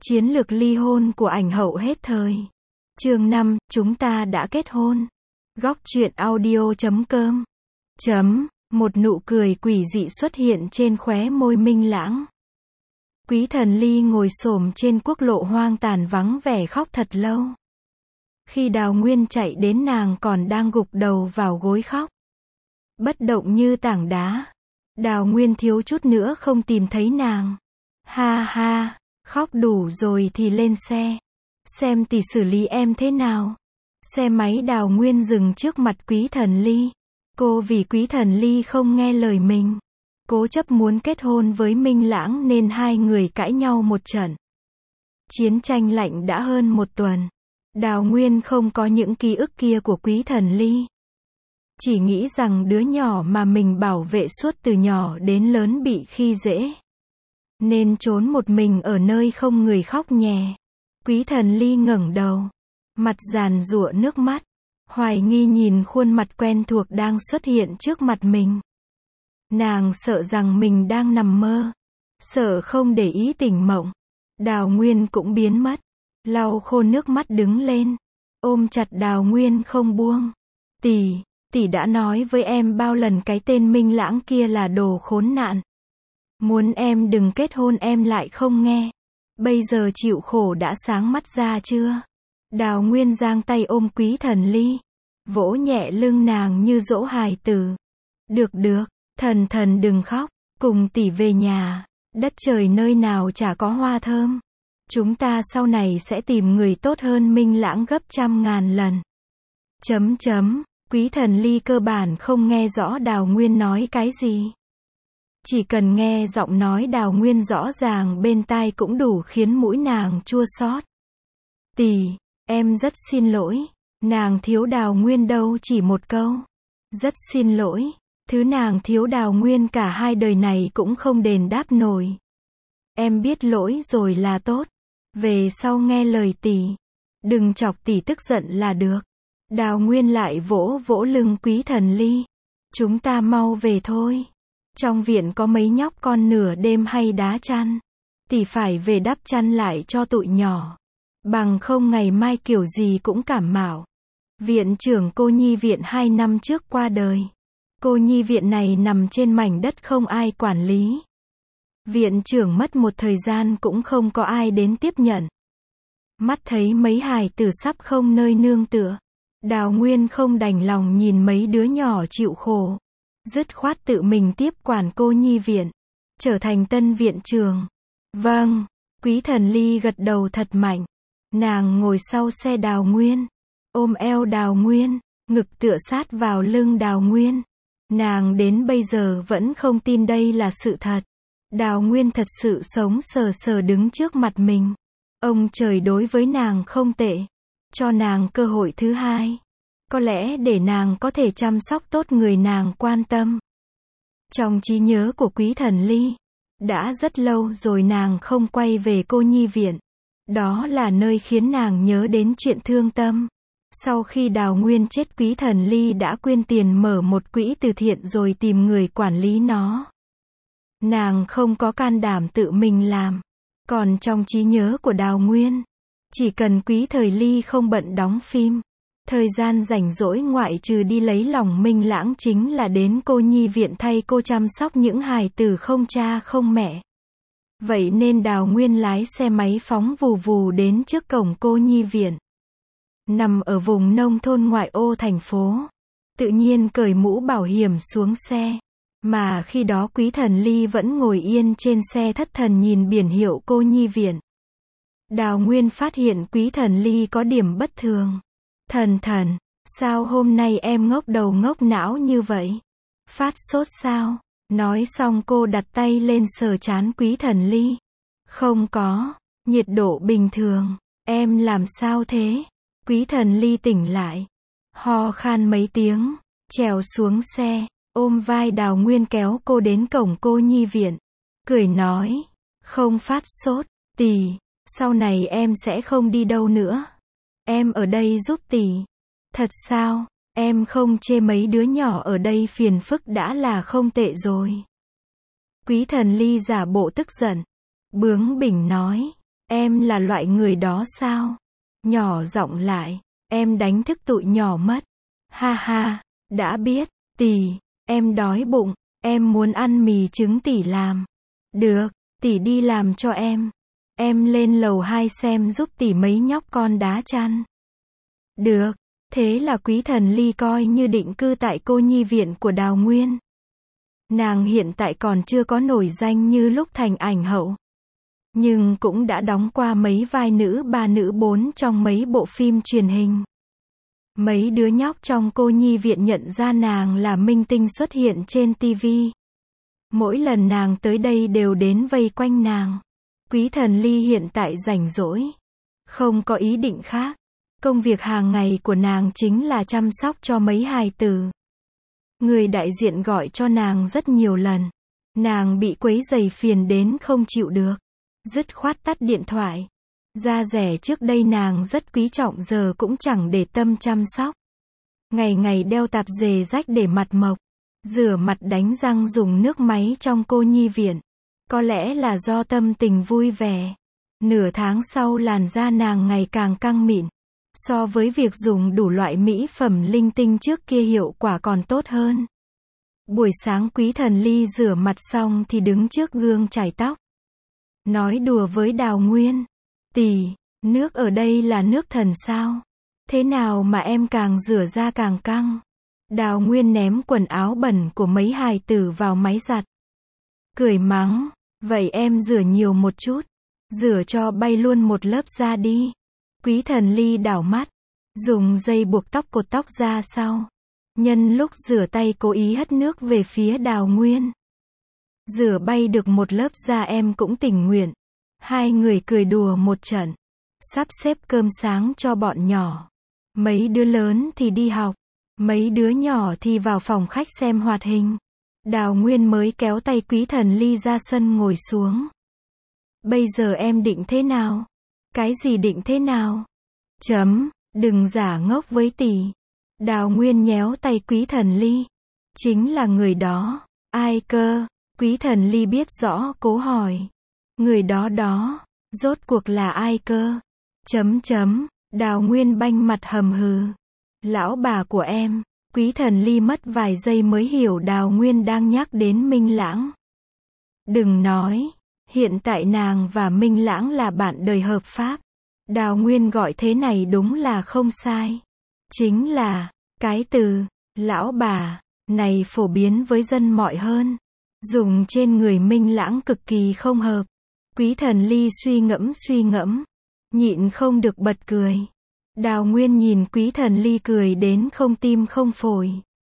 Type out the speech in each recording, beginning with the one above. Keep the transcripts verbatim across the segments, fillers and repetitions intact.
Chiến lược ly hôn của ảnh hậu hết thời. Chương năm, chúng ta đã kết hôn. Góc truyện audio chấm com. Chấm, một nụ cười quỷ dị xuất hiện trên khóe môi Minh Lãng. Quý Thần Ly ngồi xổm trên quốc lộ hoang tàn vắng vẻ khóc thật lâu. Khi Đào Nguyên chạy đến nàng còn đang gục đầu vào gối khóc. Bất động như tảng đá. Đào Nguyên thiếu chút nữa không tìm thấy nàng. Ha ha, khóc đủ rồi thì lên xe. Xem tỷ xử lý em thế nào. Xe máy Đào Nguyên dừng trước mặt Quý Thần Ly. Cô vì Quý Thần Ly không nghe lời mình. Cố chấp muốn kết hôn với Minh Lãng nên hai người cãi nhau một trận. Chiến tranh lạnh đã hơn một tuần. Đào Nguyên không có những ký ức kia của Quý Thần Ly. Chỉ nghĩ rằng đứa nhỏ mà mình bảo vệ suốt từ nhỏ đến lớn bị khi dễ. Nên trốn một mình ở nơi không người khóc nhè. Quý Thần Ly ngẩng đầu. Mặt giàn giụa nước mắt. Hoài nghi nhìn khuôn mặt quen thuộc đang xuất hiện trước mặt mình. Nàng sợ rằng mình đang nằm mơ. Sợ không để ý tỉnh mộng. Đào Nguyên cũng biến mất. Lau khô nước mắt đứng lên. Ôm chặt Đào Nguyên không buông. Tỷ, tỷ đã nói với em bao lần cái tên Minh Lãng kia là đồ khốn nạn. Muốn em đừng kết hôn em lại không nghe. Bây giờ chịu khổ đã sáng mắt ra chưa? Đào Nguyên giang tay ôm Quý Thần Ly. Vỗ nhẹ lưng nàng như dỗ hài tử. Được được, thần thần đừng khóc. Cùng tỷ về nhà. Đất trời nơi nào chả có hoa thơm. Chúng ta sau này sẽ tìm người tốt hơn Minh Lãng gấp trăm ngàn lần. Chấm chấm, Quý Thần Ly cơ bản không nghe rõ Đào Nguyên nói cái gì. Chỉ cần nghe giọng nói Đào Nguyên rõ ràng bên tai cũng đủ khiến mũi nàng chua xót. Tỷ, em rất xin lỗi. Nàng thiếu Đào Nguyên đâu chỉ một câu. Rất xin lỗi. Thứ nàng thiếu Đào Nguyên cả hai đời này cũng không đền đáp nổi. Em biết lỗi rồi là tốt. Về sau nghe lời tỷ. Đừng chọc tỷ tức giận là được. Đào Nguyên lại vỗ vỗ lưng Quý Thần Ly. Chúng ta mau về thôi. Trong viện có mấy nhóc con nửa đêm hay đá chăn. Tỷ phải về đắp chăn lại cho tụi nhỏ. Bằng không ngày mai kiểu gì cũng cảm mạo. Viện trưởng cô nhi viện hai năm trước qua đời. Cô nhi viện này nằm trên mảnh đất không ai quản lý. Viện trưởng mất một thời gian cũng không có ai đến tiếp nhận. Mắt thấy mấy hài tử sắp không nơi nương tựa. Đào Nguyên không đành lòng nhìn mấy đứa nhỏ chịu khổ. Dứt khoát tự mình tiếp quản cô nhi viện. Trở thành tân viện trưởng. Vâng. Quý Thần Ly gật đầu thật mạnh. Nàng ngồi sau xe Đào Nguyên. Ôm eo Đào Nguyên. Ngực tựa sát vào lưng Đào Nguyên. Nàng đến bây giờ vẫn không tin đây là sự thật. Đào Nguyên thật sự sống sờ sờ đứng trước mặt mình. Ông trời đối với nàng không tệ. Cho nàng cơ hội thứ hai. Có lẽ để nàng có thể chăm sóc tốt người nàng quan tâm. Trong trí nhớ của Quý Thần Ly, đã rất lâu rồi nàng không quay về cô nhi viện. Đó là nơi khiến nàng nhớ đến chuyện thương tâm. Sau khi Đào Nguyên chết Quý Thần Ly đã quyên tiền mở một quỹ từ thiện rồi tìm người quản lý nó. Nàng không có can đảm tự mình làm. Còn trong trí nhớ của Đào Nguyên, chỉ cần Quý Thời Ly không bận đóng phim, thời gian rảnh rỗi ngoại trừ đi lấy lòng Minh Lãng chính là đến cô nhi viện thay cô chăm sóc những hài tử không cha không mẹ. Vậy nên Đào Nguyên lái xe máy phóng vù vù đến trước cổng cô nhi viện. Nằm ở vùng nông thôn ngoại ô thành phố. Tự nhiên cởi mũ bảo hiểm xuống xe. Mà khi đó Quý Thần Ly vẫn ngồi yên trên xe thất thần nhìn biển hiệu cô nhi viện. Đào Nguyên phát hiện Quý Thần Ly có điểm bất thường. Thần thần, sao hôm nay em ngốc đầu ngốc não như vậy? Phát sốt sao? Nói xong cô đặt tay lên sờ trán Quý Thần Ly. Không có, nhiệt độ bình thường. Em làm sao thế? Quý Thần Ly tỉnh lại. Ho khan mấy tiếng, trèo xuống xe, ôm vai Đào Nguyên kéo cô đến cổng cô nhi viện. Cười nói, không phát sốt, tỷ, sau này em sẽ không đi đâu nữa. Em ở đây giúp tỷ. Thật sao? Em không chê mấy đứa nhỏ ở đây phiền phức đã là không tệ rồi. Quý Thần Ly giả bộ tức giận. Bướng bỉnh nói. Em là loại người đó sao? Nhỏ giọng lại, em đánh thức tụi nhỏ mất. Ha ha, đã biết, tỷ, em đói bụng, em muốn ăn mì trứng tỷ làm. Được, tỷ đi làm cho em. Em lên lầu hai xem giúp tỷ mấy nhóc con đá chăn. Được, thế là Quý Thần Ly coi như định cư tại cô nhi viện của Đào Nguyên. Nàng hiện tại còn chưa có nổi danh như lúc thành ảnh hậu. Nhưng cũng đã đóng qua mấy vai nữ ba nữ bốn trong mấy bộ phim truyền hình. Mấy đứa nhóc trong cô nhi viện nhận ra nàng là minh tinh xuất hiện trên ti vi. Mỗi lần nàng tới đây đều đến vây quanh nàng. Quý Thần Ly hiện tại rảnh rỗi, không có ý định khác. Công việc hàng ngày của nàng chính là chăm sóc cho mấy hài tử. Người đại diện gọi cho nàng rất nhiều lần. Nàng bị quấy rầy phiền đến không chịu được. Dứt khoát tắt điện thoại. Da rẻ trước đây nàng rất quý trọng giờ cũng chẳng để tâm chăm sóc. Ngày ngày đeo tạp dề rách để mặt mộc. Rửa mặt đánh răng dùng nước máy trong cô nhi viện. Có lẽ là do tâm tình vui vẻ. Nửa tháng sau làn da nàng ngày càng căng mịn. So với việc dùng đủ loại mỹ phẩm linh tinh trước kia hiệu quả còn tốt hơn. Buổi sáng Quý Thần Ly rửa mặt xong thì đứng trước gương chải tóc. Nói đùa với Đào Nguyên. Tỷ, nước ở đây là nước thần sao? Thế nào mà em càng rửa da càng căng? Đào Nguyên ném quần áo bẩn của mấy hài tử vào máy giặt. Cười mắng, vậy em rửa nhiều một chút. Rửa cho bay luôn một lớp da đi. Quý Thần Ly đảo mắt. Dùng dây buộc tóc cột tóc ra sau. Nhân lúc rửa tay cố ý hất nước về phía Đào Nguyên. Rửa bay được một lớp da em cũng tình nguyện. Hai người cười đùa một trận. Sắp xếp cơm sáng cho bọn nhỏ. Mấy đứa lớn thì đi học. Mấy đứa nhỏ thì vào phòng khách xem hoạt hình. Đào Nguyên mới kéo tay Quý Thần Ly ra sân ngồi xuống. Bây giờ em định thế nào? Cái gì định thế nào? Chấm, đừng giả ngốc với tỷ. Đào Nguyên nhéo tay Quý Thần Ly. Chính là người đó. Ai cơ? Quý Thần Ly biết rõ cố hỏi. Người đó đó, rốt cuộc là ai cơ? Chấm chấm, Đào Nguyên banh mặt hầm hừ. Lão bà của em. Quý Thần Ly mất vài giây mới hiểu Đào Nguyên đang nhắc đến Minh Lãng. Đừng nói, hiện tại nàng và Minh Lãng là bạn đời hợp pháp. Đào Nguyên gọi thế này đúng là không sai. Chính là, cái từ, lão bà, này phổ biến với dân mọi hơn. Dùng trên người Minh Lãng cực kỳ không hợp. Quý Thần Ly suy ngẫm suy ngẫm. Nhịn không được bật cười. Đào Nguyên nhìn Quý Thần Ly cười đến không tim không phổi.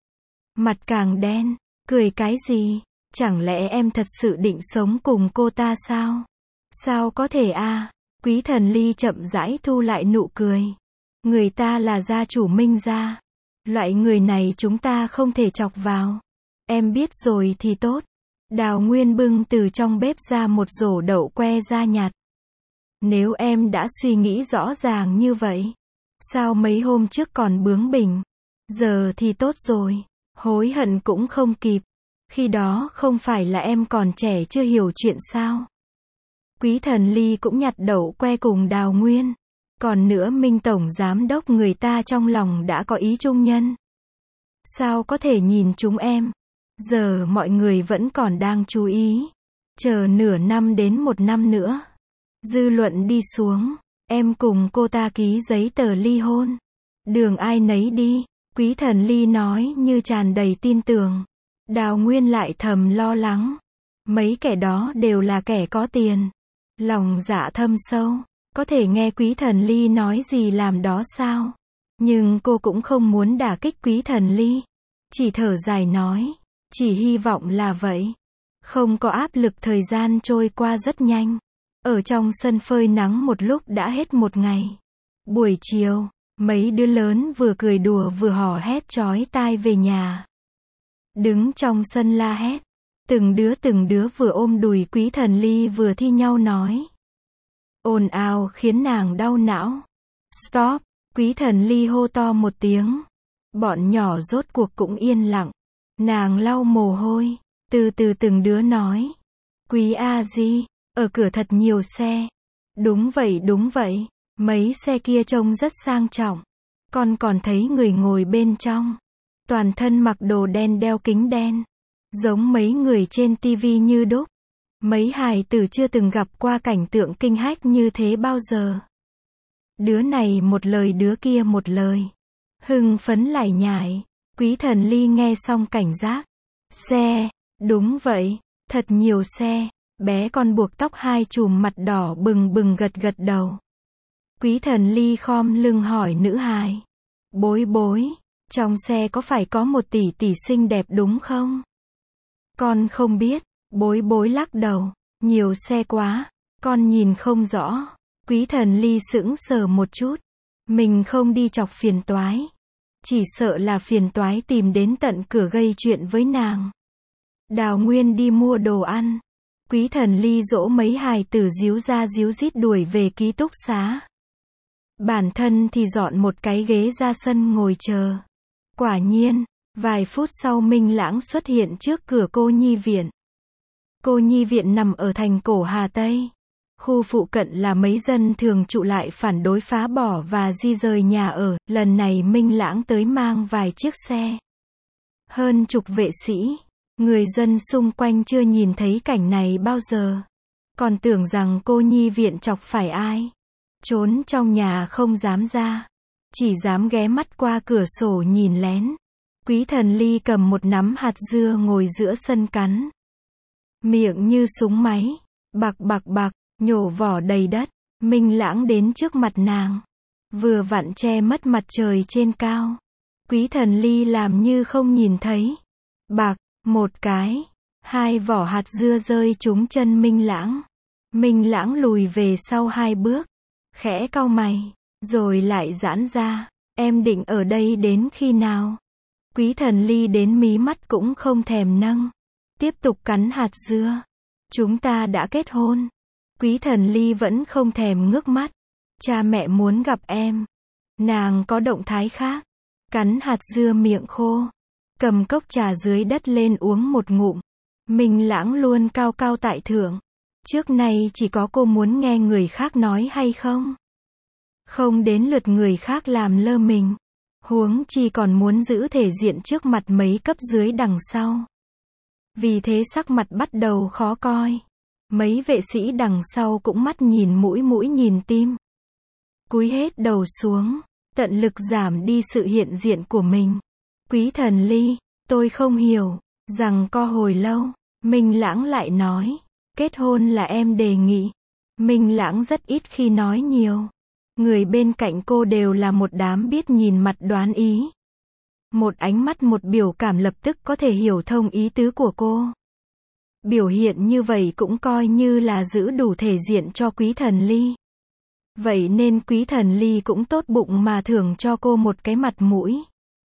Mặt càng đen, cười cái gì? Chẳng lẽ em thật sự định sống cùng cô ta sao? Sao có thể a? À? Quý Thần Ly chậm rãi thu lại nụ cười. Người ta là gia chủ Minh gia. Loại người này chúng ta không thể chọc vào. Em biết rồi thì tốt. Đào Nguyên bưng từ trong bếp ra một rổ đậu que da nhạt. Nếu em đã suy nghĩ rõ ràng như vậy, sao mấy hôm trước còn bướng bỉnh? Giờ thì tốt rồi, hối hận cũng không kịp. Khi đó không phải là em còn trẻ chưa hiểu chuyện sao? Quý Thần Ly cũng nhặt đậu que cùng Đào Nguyên. Còn nữa Minh Tổng Giám Đốc người ta trong lòng đã có ý trung nhân. Sao có thể nhìn chúng em? Giờ mọi người vẫn còn đang chú ý. Chờ nửa năm đến một năm nữa. Dư luận đi xuống. Em cùng cô ta ký giấy tờ ly hôn. Đường ai nấy đi. Quý Thần Ly nói như tràn đầy tin tưởng. Đào Nguyên lại thầm lo lắng. Mấy kẻ đó đều là kẻ có tiền. Lòng dạ thâm sâu. Có thể nghe Quý Thần Ly nói gì làm đó sao? Nhưng cô cũng không muốn đả kích Quý Thần Ly. Chỉ thở dài nói. Chỉ hy vọng là vậy. Không có áp lực. Thời gian trôi qua rất nhanh. Ở trong sân phơi nắng một lúc đã hết một ngày. Buổi chiều, mấy đứa lớn vừa cười đùa vừa hò hét chói tai về nhà. Đứng trong sân la hét. Từng đứa từng đứa vừa ôm đùi Quý Thần Ly vừa thi nhau nói. Ồn ào khiến nàng đau não. Stop! Quý Thần Ly hô to một tiếng. Bọn nhỏ rốt cuộc cũng yên lặng. Nàng lau mồ hôi. Từ từ từng đứa nói. Quý A Di, ở cửa thật nhiều xe. Đúng vậy đúng vậy, mấy xe kia trông rất sang trọng. Con còn thấy người ngồi bên trong. Toàn thân mặc đồ đen đeo kính đen. Giống mấy người trên tivi như đúc. Mấy hài tử chưa từng gặp qua cảnh tượng kinh hách như thế bao giờ. Đứa này một lời đứa kia một lời. Hưng phấn lải nhải. Quý Thần Ly nghe xong cảnh giác. Xe, đúng vậy, thật nhiều xe. Bé con buộc tóc hai chùm mặt đỏ bừng bừng gật gật đầu. Quý Thần Ly khom lưng hỏi nữ hài. Bối bối, trong xe có phải có một tỷ tỷ xinh đẹp đúng không? Con không biết. Bối bối lắc đầu. Nhiều xe quá, con nhìn không rõ. Quý Thần Ly sững sờ một chút. Mình không đi chọc phiền toái. Chỉ sợ là phiền toái tìm đến tận cửa gây chuyện với nàng. Đào Nguyên đi mua đồ ăn. Quý Thần Ly dỗ mấy hài tử díu ra díu dít đuổi về ký túc xá. Bản thân thì dọn một cái ghế ra sân ngồi chờ. Quả nhiên, vài phút sau Minh Lãng xuất hiện trước cửa cô nhi viện. Cô nhi viện nằm ở thành cổ Hà Tây. Khu phụ cận là mấy dân thường trụ lại phản đối phá bỏ và di rời nhà ở. Lần này Minh Lãng tới mang vài chiếc xe. Hơn chục vệ sĩ. Người dân xung quanh chưa nhìn thấy cảnh này bao giờ. Còn tưởng rằng cô nhi viện chọc phải ai. Trốn trong nhà không dám ra. Chỉ dám ghé mắt qua cửa sổ nhìn lén. Quý Thần Ly cầm một nắm hạt dưa ngồi giữa sân cắn. Miệng như súng máy. Bạc bạc bạc, nhổ vỏ đầy đất. Minh Lãng đến trước mặt nàng. Vừa vặn che mất mặt trời trên cao. Quý Thần Ly làm như không nhìn thấy. Bạc, một cái. Hai vỏ hạt dưa rơi trúng chân Minh Lãng. Minh Lãng lùi về sau hai bước. Khẽ cau mày. Rồi lại giãn ra. Em định ở đây đến khi nào? Quý Thần Ly đến mí mắt cũng không thèm nâng. Tiếp tục cắn hạt dưa. Chúng ta đã kết hôn. Quý Thần Ly vẫn không thèm ngước mắt. Cha mẹ muốn gặp em. Nàng có động thái khác. Cắn hạt dưa miệng khô. Cầm cốc trà dưới đất lên uống một ngụm. Minh Lãng luôn cao cao tại thượng. Trước nay chỉ có cô muốn nghe người khác nói hay không? Không đến lượt người khác làm lơ mình. Huống chi còn muốn giữ thể diện trước mặt mấy cấp dưới đằng sau. Vì thế sắc mặt bắt đầu khó coi. Mấy vệ sĩ đằng sau cũng mắt nhìn mũi mũi nhìn tim. Cúi hết đầu xuống, tận lực giảm đi sự hiện diện của mình. Quý Thần Ly, tôi không hiểu. Rằng co hồi lâu, Minh Lãng lại nói. Kết hôn là em đề nghị. Minh Lãng rất ít khi nói nhiều. Người bên cạnh cô đều là một đám biết nhìn mặt đoán ý. Một ánh mắt một biểu cảm lập tức có thể hiểu thông ý tứ của cô. Biểu hiện như vậy cũng coi như là giữ đủ thể diện cho Quý Thần Ly. Vậy nên Quý Thần Ly cũng tốt bụng mà thưởng cho cô một cái mặt mũi.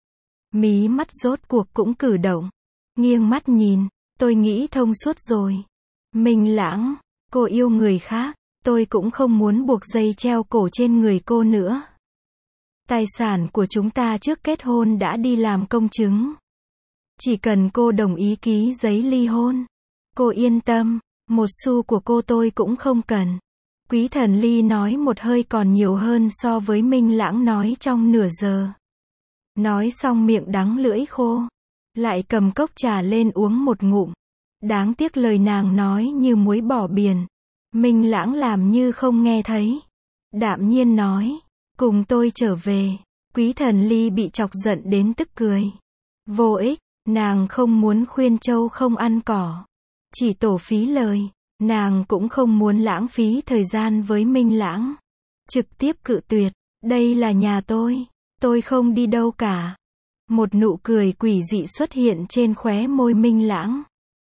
Mí mắt rốt cuộc cũng cử động. Nghiêng mắt nhìn, tôi nghĩ thông suốt rồi. Minh Lãng, cô yêu người khác, tôi cũng không muốn buộc dây treo cổ trên người cô nữa. Tài sản của chúng ta trước kết hôn đã đi làm công chứng. Chỉ cần cô đồng ý ký giấy ly hôn. Cô yên tâm, một xu của cô tôi cũng không cần. Quý Thần Ly nói một hơi còn nhiều hơn so với Minh Lãng nói trong nửa giờ. Nói xong miệng đắng lưỡi khô. Lại cầm cốc trà lên uống một ngụm. Đáng tiếc lời nàng nói như muối bỏ biển. Minh Lãng làm như không nghe thấy. Đạm nhiên nói. Cùng tôi trở về. Quý Thần Ly bị chọc giận đến tức cười. Vô ích, nàng không muốn khuyên trâu không ăn cỏ. Chỉ tổ phí lời. Nàng cũng không muốn lãng phí thời gian với Minh Lãng. Trực tiếp cự tuyệt. Đây là nhà tôi. Tôi không đi đâu cả. Một nụ cười quỷ dị xuất hiện trên khóe môi Minh Lãng.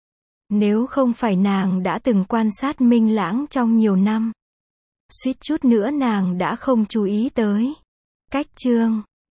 Nếu không phải nàng đã từng quan sát Minh Lãng trong nhiều năm. Suýt chút nữa nàng đã không chú ý tới. Cách chương